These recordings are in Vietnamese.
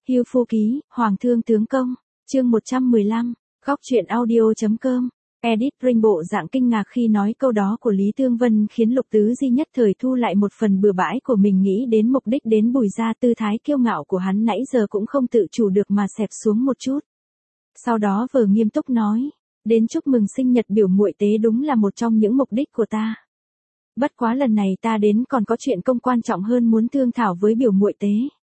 Hưu Phu Ký, Hoàng Thương Tướng Công, chương 115, Góc truyện audio.com. Edit Ring bộ dạng kinh ngạc khi nói câu đó của Lý Thương Vân khiến Lục Tứ Di nhất thời thu lại một phần bừa bãi của mình, nghĩ đến mục đích đến Bùi gia, tư thái kiêu ngạo của hắn nãy giờ cũng không tự chủ được mà xẹp xuống một chút. Sau đó vừa nghiêm túc nói, đến chúc mừng sinh nhật biểu muội tế đúng là một trong những mục đích của ta. Bất quá lần này ta đến còn có chuyện công quan trọng hơn muốn thương thảo với biểu muội tế.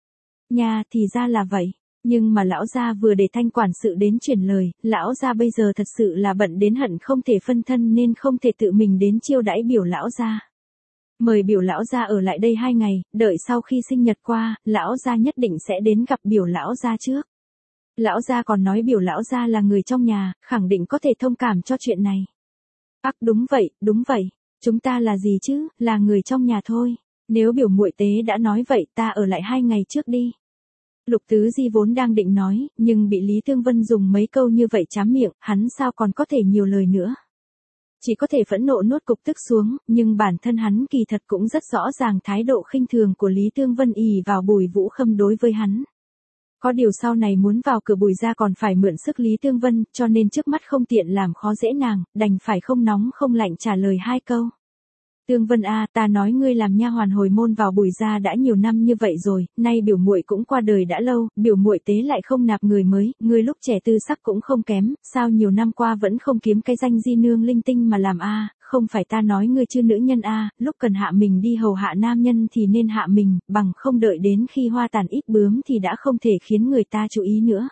Nha, thì ra là vậy. Nhưng mà lão gia vừa để Thanh quản sự đến truyền lời, lão gia bây giờ thật sự là bận đến hận không thể phân thân nên không thể tự mình đến chiêu đãi biểu lão gia. Mời biểu lão gia ở lại đây 2 ngày, đợi sau khi sinh nhật qua, lão gia nhất định sẽ đến gặp biểu lão gia trước. Lão gia còn nói biểu lão gia là người trong nhà, khẳng định có thể thông cảm cho chuyện này. Ác, đúng vậy, chúng ta là gì chứ, là người trong nhà thôi. Nếu biểu muội tế đã nói vậy ta ở lại 2 ngày trước đi. Lục Tứ Di vốn đang định nói, nhưng bị Lý Thương Vân dùng mấy câu như vậy trám miệng, hắn sao còn có thể nhiều lời nữa. Chỉ có thể phẫn nộ nuốt cục tức xuống, nhưng bản thân hắn kỳ thật cũng rất rõ ràng thái độ khinh thường của Lý Thương Vân ỷ vào Bùi Vũ Khâm đối với hắn. Có điều sau này muốn vào cửa Bùi gia còn phải mượn sức Lý Thương Vân, cho nên trước mắt không tiện làm khó dễ nàng, đành phải không nóng không lạnh trả lời 2 câu. Thương Vân a, ta nói ngươi làm nha hoàn hồi môn vào Bùi gia đã nhiều năm như vậy rồi, nay biểu muội cũng qua đời đã lâu, biểu muội tế lại không nạp người mới, ngươi lúc trẻ tư sắc cũng không kém, sao nhiều năm qua vẫn không kiếm cái danh di nương linh tinh mà làm a, không phải ta nói ngươi chứ nữ nhân a, lúc cần hạ mình đi hầu hạ nam nhân thì nên hạ mình, bằng không đợi đến khi hoa tàn ít bướm thì đã không thể khiến người ta chú ý nữa.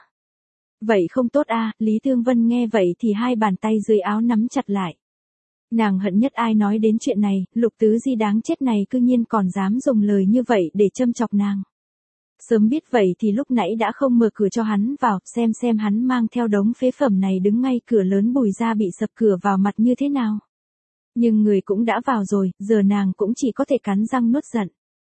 Vậy không tốt a, Lý Thương Vân nghe vậy thì 2 bàn tay dưới áo nắm chặt lại. Nàng hận nhất ai nói đến chuyện này, Lục Tứ Di đáng chết này cư nhiên còn dám dùng lời như vậy để châm chọc nàng. Sớm biết vậy thì lúc nãy đã không mở cửa cho hắn vào, xem hắn mang theo đống phế phẩm này đứng ngay cửa lớn Bùi gia bị sập cửa vào mặt như thế nào. Nhưng người cũng đã vào rồi, giờ nàng cũng chỉ có thể cắn răng nuốt giận.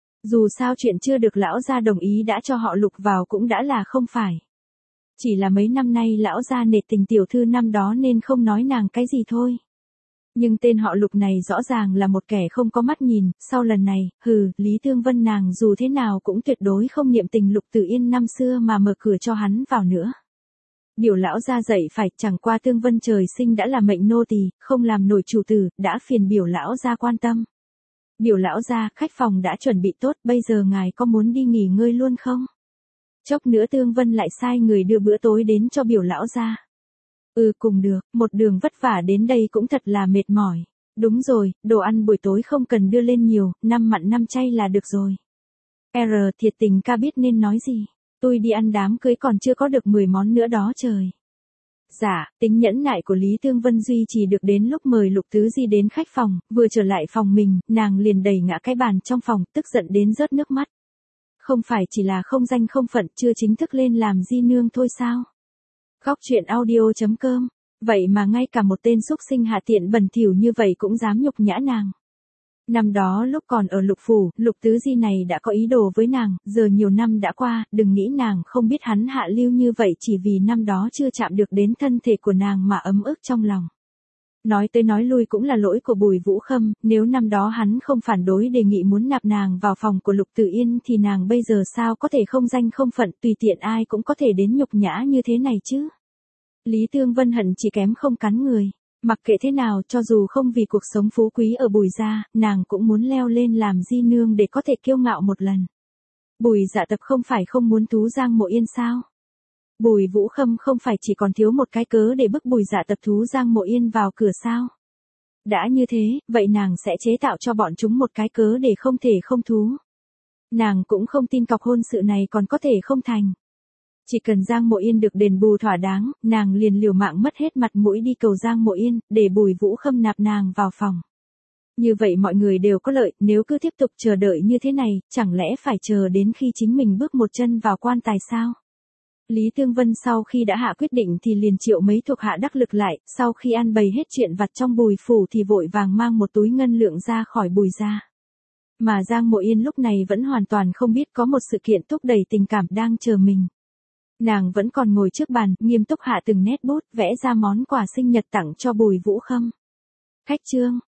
Dù sao chuyện chưa được lão gia đồng ý đã cho họ Lục vào cũng đã là không phải. Chỉ là mấy năm nay lão gia nể tình tiểu thư năm đó nên không nói nàng cái gì thôi. Nhưng tên họ Lục này rõ ràng là một kẻ không có mắt nhìn, sau lần này, Lý Thương Vân nàng dù thế nào cũng tuyệt đối không niệm tình Lục Tử Yên năm xưa mà mở cửa cho hắn vào nữa. Biểu lão gia dậy phải, chẳng qua Thương Vân trời sinh đã là mệnh nô tỳ, không làm nổi chủ tử, đã phiền biểu lão gia quan tâm. Biểu lão gia, khách phòng đã chuẩn bị tốt, bây giờ ngài có muốn đi nghỉ ngơi luôn không? Chốc nữa Thương Vân lại sai người đưa bữa tối đến cho biểu lão gia. Cùng được, một đường vất vả đến đây cũng thật là mệt mỏi. Đúng rồi, đồ ăn buổi tối không cần đưa lên nhiều, 5 mặn 5 chay là được rồi. Thiệt tình ca biết nên nói gì. Tôi đi ăn đám cưới còn chưa có được 10 món nữa đó trời. Dạ, tính nhẫn nại của Lý Thương Vân duy trì được đến lúc mời Lục Tứ Di đến khách phòng, vừa trở lại phòng mình, nàng liền đẩy ngã cái bàn trong phòng, tức giận đến rớt nước mắt. Không phải chỉ là không danh không phận, chưa chính thức lên làm di nương thôi sao? Góc truyện audio.com. Vậy mà ngay cả một tên xúc sinh hạ tiện bẩn thỉu như vậy cũng dám nhục nhã nàng. Năm đó lúc còn ở Lục phủ, Lục Tứ Di này đã có ý đồ với nàng, giờ nhiều năm đã qua, đừng nghĩ nàng không biết hắn hạ lưu như vậy chỉ vì năm đó chưa chạm được đến thân thể của nàng mà ấm ức trong lòng. Nói tới nói lui cũng là lỗi của Bùi Vũ Khâm, nếu năm đó hắn không phản đối đề nghị muốn nạp nàng vào phòng của Lục Tử Yên thì nàng bây giờ sao có thể không danh không phận, tùy tiện ai cũng có thể đến nhục nhã như thế này chứ. Lý Thương Vân hận chỉ kém không cắn người. Mặc kệ thế nào, cho dù không vì cuộc sống phú quý ở Bùi gia, nàng cũng muốn leo lên làm di nương để có thể kiêu ngạo một lần. Bùi Dạ Tập không phải không muốn thú Giang Mộ Yên sao? Bùi Vũ Khâm không phải chỉ còn thiếu một cái cớ để bức Bùi Dạ Tập thú Giang Mộ Yên vào cửa sao? Đã như thế, vậy nàng sẽ chế tạo cho bọn chúng một cái cớ để không thể không thú. Nàng cũng không tin cọc hôn sự này còn có thể không thành. Chỉ cần Giang Mộ Yên được đền bù thỏa đáng, nàng liền liều mạng mất hết mặt mũi đi cầu Giang Mộ Yên, để Bùi Vũ Khâm nạp nàng vào phòng. Như vậy mọi người đều có lợi, nếu cứ tiếp tục chờ đợi như thế này, chẳng lẽ phải chờ đến khi chính mình bước một chân vào quan tài sao? Lý Thương Vân sau khi đã hạ quyết định thì liền triệu mấy thuộc hạ đắc lực lại, sau khi ăn bày hết chuyện vặt trong Bùi phủ thì vội vàng mang một túi ngân lượng ra khỏi Bùi gia. Mà Giang Mộ Yên lúc này vẫn hoàn toàn không biết có một sự kiện thúc đẩy tình cảm đang chờ mình. Nàng vẫn còn ngồi trước bàn, nghiêm túc hạ từng nét bút, vẽ ra món quà sinh nhật tặng cho Bùi Vũ Khâm. Khách trương,